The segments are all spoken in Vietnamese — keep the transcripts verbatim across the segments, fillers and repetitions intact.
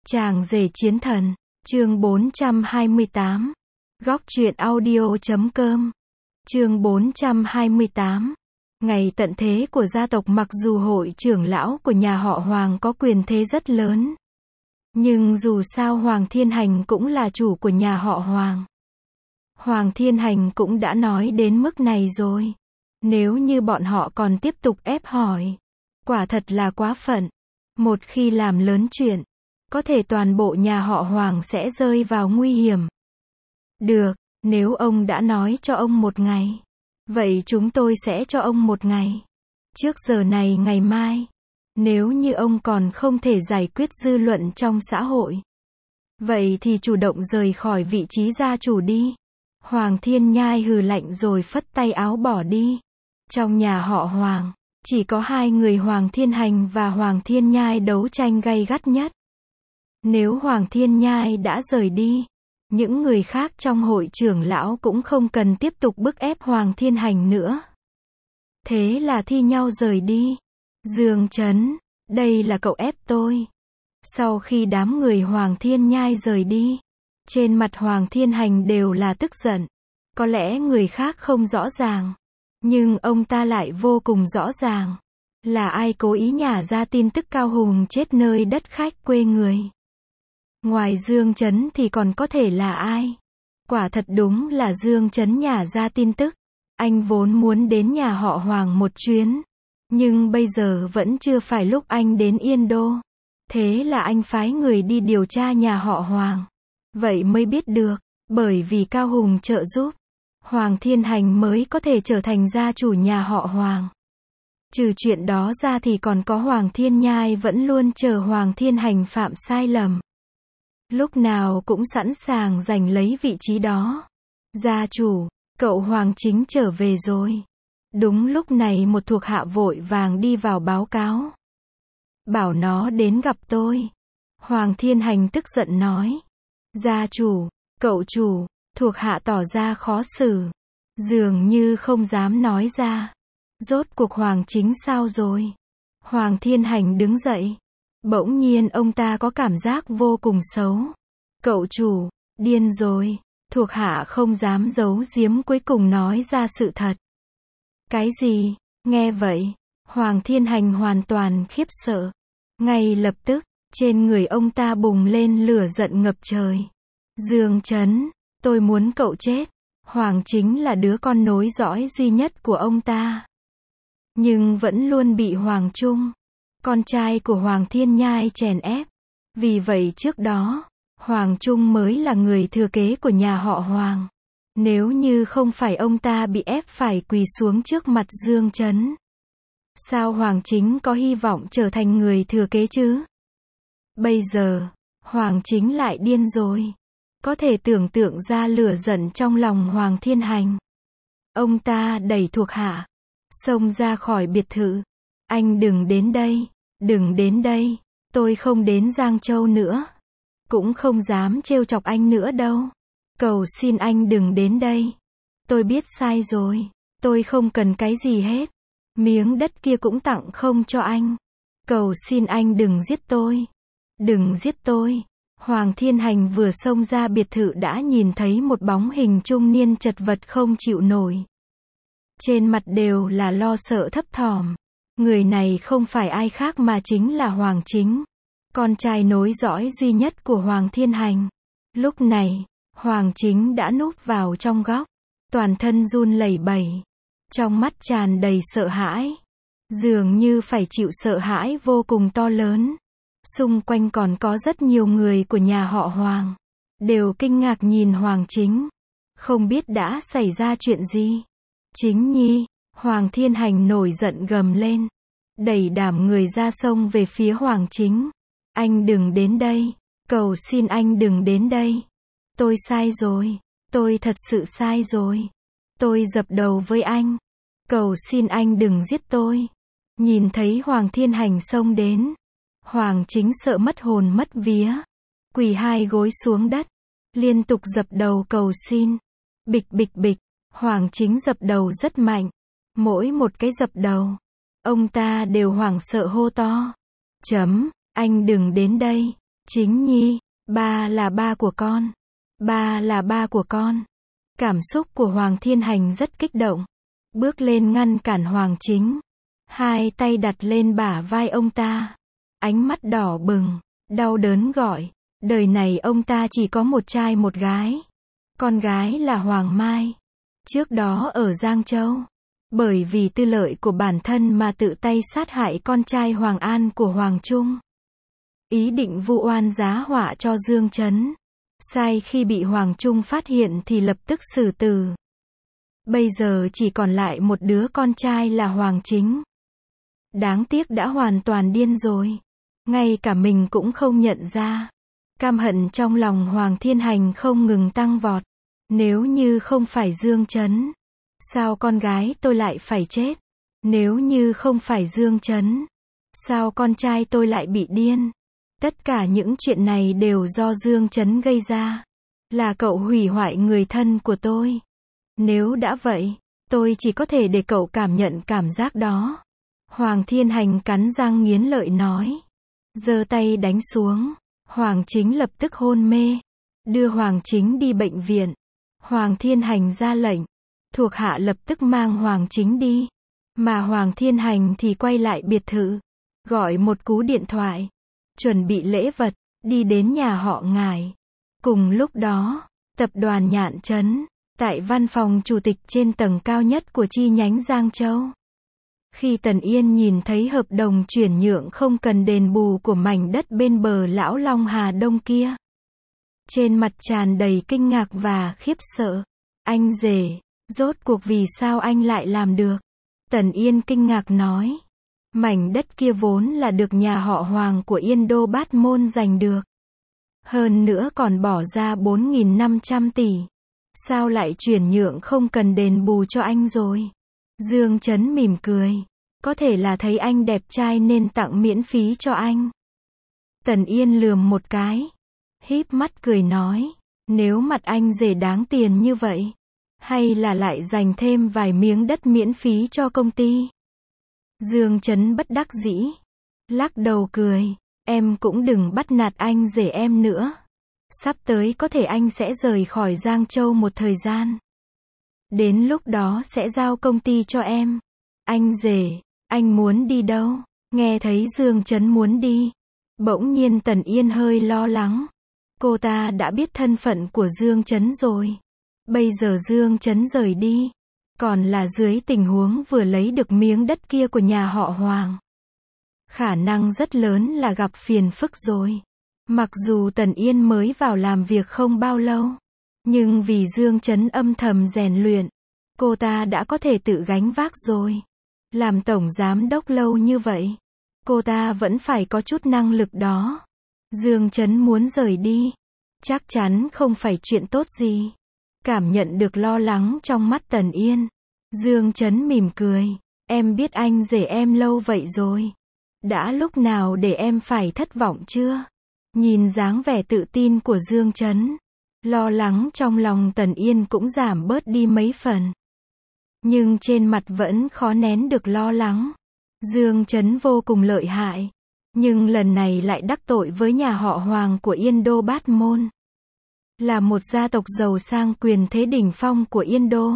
Chàng rể chiến thần, chương bốn trăm hai mươi tám. Góc truyện audio chấm com. Chương bốn trăm hai mươi tám. Ngày tận thế của gia tộc. Mặc dù hội trưởng lão của nhà họ Hoàng có quyền thế rất lớn, nhưng dù sao Hoàng Thiên Hành cũng là chủ của nhà họ Hoàng. Hoàng Thiên Hành cũng đã nói đến mức này rồi. Nếu như bọn họ còn tiếp tục ép hỏi, quả thật là quá phận. Một khi làm lớn chuyện, có thể toàn bộ nhà họ Hoàng sẽ rơi vào nguy hiểm. Được, nếu ông đã nói cho ông một ngày, vậy chúng tôi sẽ cho ông một ngày. Trước giờ này ngày mai, nếu như ông còn không thể giải quyết dư luận trong xã hội, vậy thì chủ động rời khỏi vị trí gia chủ đi. Hoàng Thiên Nhai hừ lạnh rồi phất tay áo bỏ đi. Trong nhà họ Hoàng, chỉ có hai người Hoàng Thiên Hành và Hoàng Thiên Nhai đấu tranh gay gắt nhất. Nếu Hoàng Thiên Nhai đã rời đi, những người khác trong hội trưởng lão cũng không cần tiếp tục bức ép Hoàng Thiên Hành nữa. Thế là thi nhau rời đi. Dương Chấn, đây là cậu ép tôi. Sau khi đám người Hoàng Thiên Nhai rời đi, trên mặt Hoàng Thiên Hành đều là tức giận. Có lẽ người khác không rõ ràng, nhưng ông ta lại vô cùng rõ ràng. Là ai cố ý nhả ra tin tức Cao Hùng chết nơi đất khách quê người? Ngoài Dương Chấn thì còn có thể là ai? Quả thật đúng là Dương Chấn nhả ra tin tức. Anh vốn muốn đến nhà họ Hoàng một chuyến, nhưng bây giờ vẫn chưa phải lúc anh đến Yên Đô. Thế là anh phái người đi điều tra nhà họ Hoàng. Vậy mới biết được, bởi vì Cao Hùng trợ giúp, Hoàng Thiên Hành mới có thể trở thành gia chủ nhà họ Hoàng. Trừ chuyện đó ra thì còn có Hoàng Thiên Nhai vẫn luôn chờ Hoàng Thiên Hành phạm sai lầm, lúc nào cũng sẵn sàng giành lấy vị trí đó. Gia chủ, cậu Hoàng Chính trở về rồi. Đúng lúc này một thuộc hạ vội vàng đi vào báo cáo. Bảo nó đến gặp tôi. Hoàng Thiên Hành tức giận nói. Gia chủ, cậu chủ, thuộc hạ tỏ ra khó xử. Dường như không dám nói ra. Rốt cuộc Hoàng Chính sao rồi? Hoàng Thiên Hành đứng dậy. Bỗng nhiên ông ta có cảm giác vô cùng xấu. Cậu chủ, điên rồi. Thuộc hạ không dám giấu giếm cuối cùng nói ra sự thật. Cái gì? Nghe vậy, Hoàng Thiên Hành hoàn toàn khiếp sợ. Ngay lập tức, trên người ông ta bùng lên lửa giận ngập trời. Dương Chấn, tôi muốn cậu chết. Hoàng Chính là đứa con nối dõi duy nhất của ông ta, nhưng vẫn luôn bị Hoàng Trung, con trai của Hoàng Thiên Nhai chèn ép. Vì vậy trước đó, Hoàng Trung mới là người thừa kế của nhà họ Hoàng. Nếu như không phải ông ta bị ép phải quỳ xuống trước mặt Dương Chấn, sao Hoàng Chính có hy vọng trở thành người thừa kế chứ? Bây giờ, Hoàng Chính lại điên rồi. Có thể tưởng tượng ra lửa giận trong lòng Hoàng Thiên Hành. Ông ta đẩy thuộc hạ, xông ra khỏi biệt thự. Anh đừng đến đây, đừng đến đây, tôi không đến Giang Châu nữa. Cũng không dám trêu chọc anh nữa đâu. Cầu xin anh đừng đến đây. Tôi biết sai rồi, tôi không cần cái gì hết. Miếng đất kia cũng tặng không cho anh. Cầu xin anh đừng giết tôi. Đừng giết tôi. Hoàng Thiên Hành vừa xông ra biệt thự đã nhìn thấy một bóng hình trung niên chật vật không chịu nổi. Trên mặt đều là lo sợ thấp thỏm. Người này không phải ai khác mà chính là Hoàng Chính, con trai nối dõi duy nhất của Hoàng Thiên Hành. Lúc này, Hoàng Chính đã núp vào trong góc, toàn thân run lẩy bẩy, trong mắt tràn đầy sợ hãi, dường như phải chịu sợ hãi vô cùng to lớn. Xung quanh còn có rất nhiều người của nhà họ Hoàng, đều kinh ngạc nhìn Hoàng Chính, không biết đã xảy ra chuyện gì. Chính nhi, Hoàng Thiên Hành nổi giận gầm lên, đẩy đảm người ra sông về phía Hoàng Chính. Anh đừng đến đây, cầu xin anh đừng đến đây. Tôi sai rồi, tôi thật sự sai rồi. Tôi dập đầu với anh. Cầu xin anh đừng giết tôi. Nhìn thấy Hoàng Thiên Hành xông đến, Hoàng Chính sợ mất hồn mất vía, quỳ hai gối xuống đất, liên tục dập đầu cầu xin. Bịch bịch bịch, Hoàng Chính dập đầu rất mạnh. Mỗi một cái dập đầu, ông ta đều hoảng sợ hô to. Chấm, anh đừng đến đây. Chính nhi, ba là ba của con. Ba là ba của con. Cảm xúc của Hoàng Thiên Hành rất kích động. Bước lên ngăn cản Hoàng Chính. Hai tay đặt lên bả vai ông ta. Ánh mắt đỏ bừng, đau đớn gọi. Đời này ông ta chỉ có một trai một gái. Con gái là Hoàng Mai. Trước đó ở Giang Châu, bởi vì tư lợi của bản thân mà tự tay sát hại con trai Hoàng An của Hoàng Trung. Ý định vu oan giá họa cho Dương Chấn. Sai khi bị Hoàng Trung phát hiện thì lập tức xử tử. Bây giờ chỉ còn lại một đứa con trai là Hoàng Chính. Đáng tiếc đã hoàn toàn điên rồi. Ngay cả mình cũng không nhận ra. Căm hận trong lòng Hoàng Thiên Hành không ngừng tăng vọt. Nếu như không phải Dương Chấn, sao con gái tôi lại phải chết? Nếu như không phải Dương Chấn, sao con trai tôi lại bị điên? Tất cả những chuyện này đều do Dương Chấn gây ra. Là cậu hủy hoại người thân của tôi. Nếu đã vậy, tôi chỉ có thể để cậu cảm nhận cảm giác đó. Hoàng Thiên Hành cắn răng nghiến lợi nói. Giơ tay đánh xuống. Hoàng Chính lập tức hôn mê. Đưa Hoàng Chính đi bệnh viện. Hoàng Thiên Hành ra lệnh. Thuộc hạ lập tức mang Hoàng Chính đi. Mà Hoàng Thiên Hành thì quay lại biệt thự. Gọi một cú điện thoại. Chuẩn bị lễ vật. Đi đến nhà họ Ngải. Cùng lúc đó, tập đoàn Nhạn Trấn. Tại văn phòng chủ tịch trên tầng cao nhất của chi nhánh Giang Châu. Khi Tần Yên nhìn thấy hợp đồng chuyển nhượng không cần đền bù của mảnh đất bên bờ lão Long Hà Đông kia. Trên mặt tràn đầy kinh ngạc và khiếp sợ. Anh rể, rốt cuộc vì sao anh lại làm được? Tần Yên kinh ngạc nói. Mảnh đất kia vốn là được nhà họ Hoàng của Yên Đô Bát Môn giành được. Hơn nữa còn bỏ ra bốn nghìn năm trăm tỷ. Sao lại chuyển nhượng không cần đền bù cho anh rồi? Dương Chấn mỉm cười. Có thể là thấy anh đẹp trai nên tặng miễn phí cho anh. Tần Yên lườm một cái. Híp mắt cười nói. Nếu mặt anh rể đáng tiền như vậy. Hay là lại dành thêm vài miếng đất miễn phí cho công ty? Dương Chấn bất đắc dĩ. Lắc đầu cười. Em cũng đừng bắt nạt anh rể em nữa. Sắp tới có thể anh sẽ rời khỏi Giang Châu một thời gian. Đến lúc đó sẽ giao công ty cho em. Anh rể, anh muốn đi đâu? Nghe thấy Dương Chấn muốn đi. Bỗng nhiên Tần Yên hơi lo lắng. Cô ta đã biết thân phận của Dương Chấn rồi. Bây giờ Dương Chấn rời đi. Còn là dưới tình huống vừa lấy được miếng đất kia của nhà họ Hoàng. Khả năng rất lớn là gặp phiền phức rồi. Mặc dù Tần Yên mới vào làm việc không bao lâu. Nhưng vì Dương Chấn âm thầm rèn luyện. Cô ta đã có thể tự gánh vác rồi. Làm tổng giám đốc lâu như vậy. Cô ta vẫn phải có chút năng lực đó. Dương Chấn muốn rời đi. Chắc chắn không phải chuyện tốt gì. Cảm nhận được lo lắng trong mắt Tần Yên. Dương Chấn mỉm cười. Em biết anh rể em lâu vậy rồi. Đã lúc nào để em phải thất vọng chưa? Nhìn dáng vẻ tự tin của Dương Chấn. Lo lắng trong lòng Tần Yên cũng giảm bớt đi mấy phần. Nhưng trên mặt vẫn khó nén được lo lắng. Dương Chấn vô cùng lợi hại. Nhưng lần này lại đắc tội với nhà họ Hoàng của Yên Đô Bát Môn. Là một gia tộc giàu sang quyền thế đỉnh phong của Yên Đô.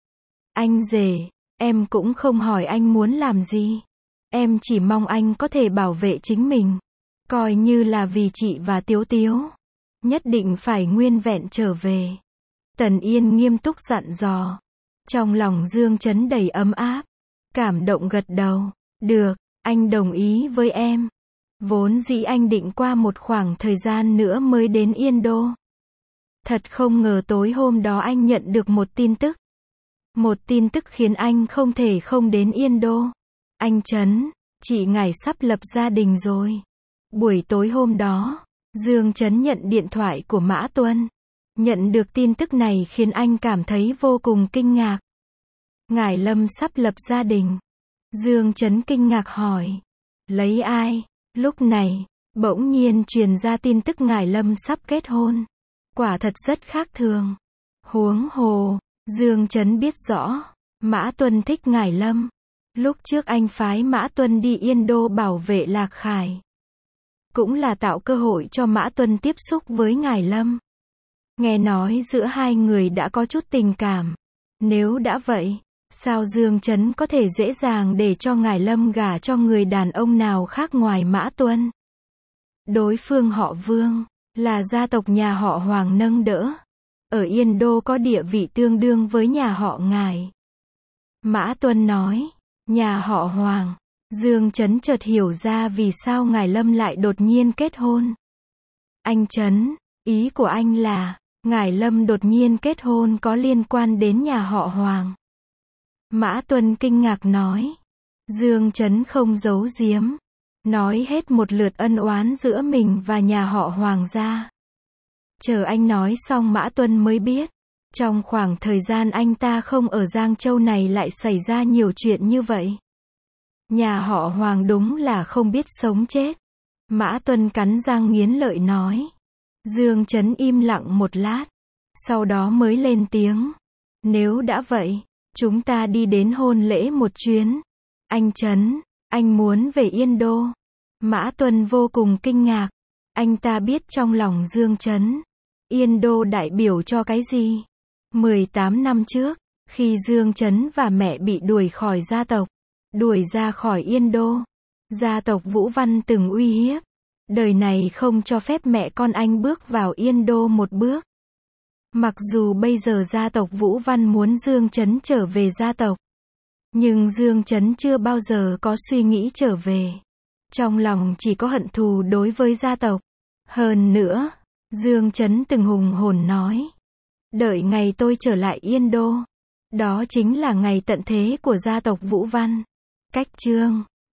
Anh rể, em cũng không hỏi anh muốn làm gì. Em chỉ mong anh có thể bảo vệ chính mình. Coi như là vì chị và Tiếu Tiếu. Nhất định phải nguyên vẹn trở về. Tần Yên nghiêm túc dặn dò. Trong lòng Dương Chấn đầy ấm áp. Cảm động gật đầu. Được, anh đồng ý với em. Vốn dĩ anh định qua một khoảng thời gian nữa mới đến Yên Đô. Thật không ngờ tối hôm đó anh nhận được một tin tức. Một tin tức khiến anh không thể không đến Yên Đô. Anh Chấn, chị Ngải sắp lập gia đình rồi. Buổi tối hôm đó, Dương Chấn nhận điện thoại của Mã Tuân. Nhận được tin tức này khiến anh cảm thấy vô cùng kinh ngạc. Ngải Lâm sắp lập gia đình. Dương Chấn kinh ngạc hỏi. Lấy ai? Lúc này, bỗng nhiên truyền ra tin tức Ngải Lâm sắp kết hôn. Quả thật rất khác thường. Huống hồ, Dương Chấn biết rõ. Mã Tuân thích Ngải Lâm. Lúc trước anh phái Mã Tuân đi Yên Đô bảo vệ Lạc Khải. cũng là tạo cơ hội cho Mã Tuân tiếp xúc với Ngải Lâm. Nghe nói giữa hai người đã có chút tình cảm. Nếu đã vậy, sao Dương Chấn có thể dễ dàng để cho Ngải Lâm gả cho người đàn ông nào khác ngoài Mã Tuân? Đối phương họ Vương, là gia tộc nhà họ Hoàng nâng đỡ. Ở Yên Đô có địa vị tương đương với nhà họ Ngải. Mã Tuân nói, nhà họ Hoàng. Dương Chấn chợt hiểu ra vì sao Ngải Lâm lại đột nhiên kết hôn. Anh Chấn, ý của anh là, Ngải Lâm đột nhiên kết hôn có liên quan đến nhà họ Hoàng. Mã Tuân kinh ngạc nói. Dương Chấn không giấu giếm. Nói hết một lượt ân oán giữa mình và nhà họ Hoàng ra. Chờ anh nói xong Mã Tuân mới biết. Trong khoảng thời gian anh ta không ở Giang Châu này lại xảy ra nhiều chuyện như vậy. Nhà họ Hoàng đúng là không biết sống chết. Mã Tuân cắn răng nghiến lợi nói. Dương Chấn im lặng một lát. Sau đó mới lên tiếng. Nếu đã vậy, chúng ta đi đến hôn lễ một chuyến. Anh Chấn, anh muốn về Yên Đô. Mã Tuân vô cùng kinh ngạc. Anh ta biết trong lòng Dương Chấn, Yên Đô đại biểu cho cái gì? mười tám năm trước, khi Dương Chấn và mẹ bị đuổi khỏi gia tộc, đuổi ra khỏi Yên Đô, gia tộc Vũ Văn từng uy hiếp, đời này không cho phép mẹ con anh bước vào Yên Đô một bước. Mặc dù bây giờ gia tộc Vũ Văn muốn Dương Chấn trở về gia tộc, nhưng Dương Chấn chưa bao giờ có suy nghĩ trở về. Trong lòng chỉ có hận thù đối với gia tộc. Hơn nữa, Dương Chấn từng hùng hồn nói, đợi ngày tôi trở lại Yên Đô, đó chính là ngày tận thế của gia tộc Vũ Văn. Cách chương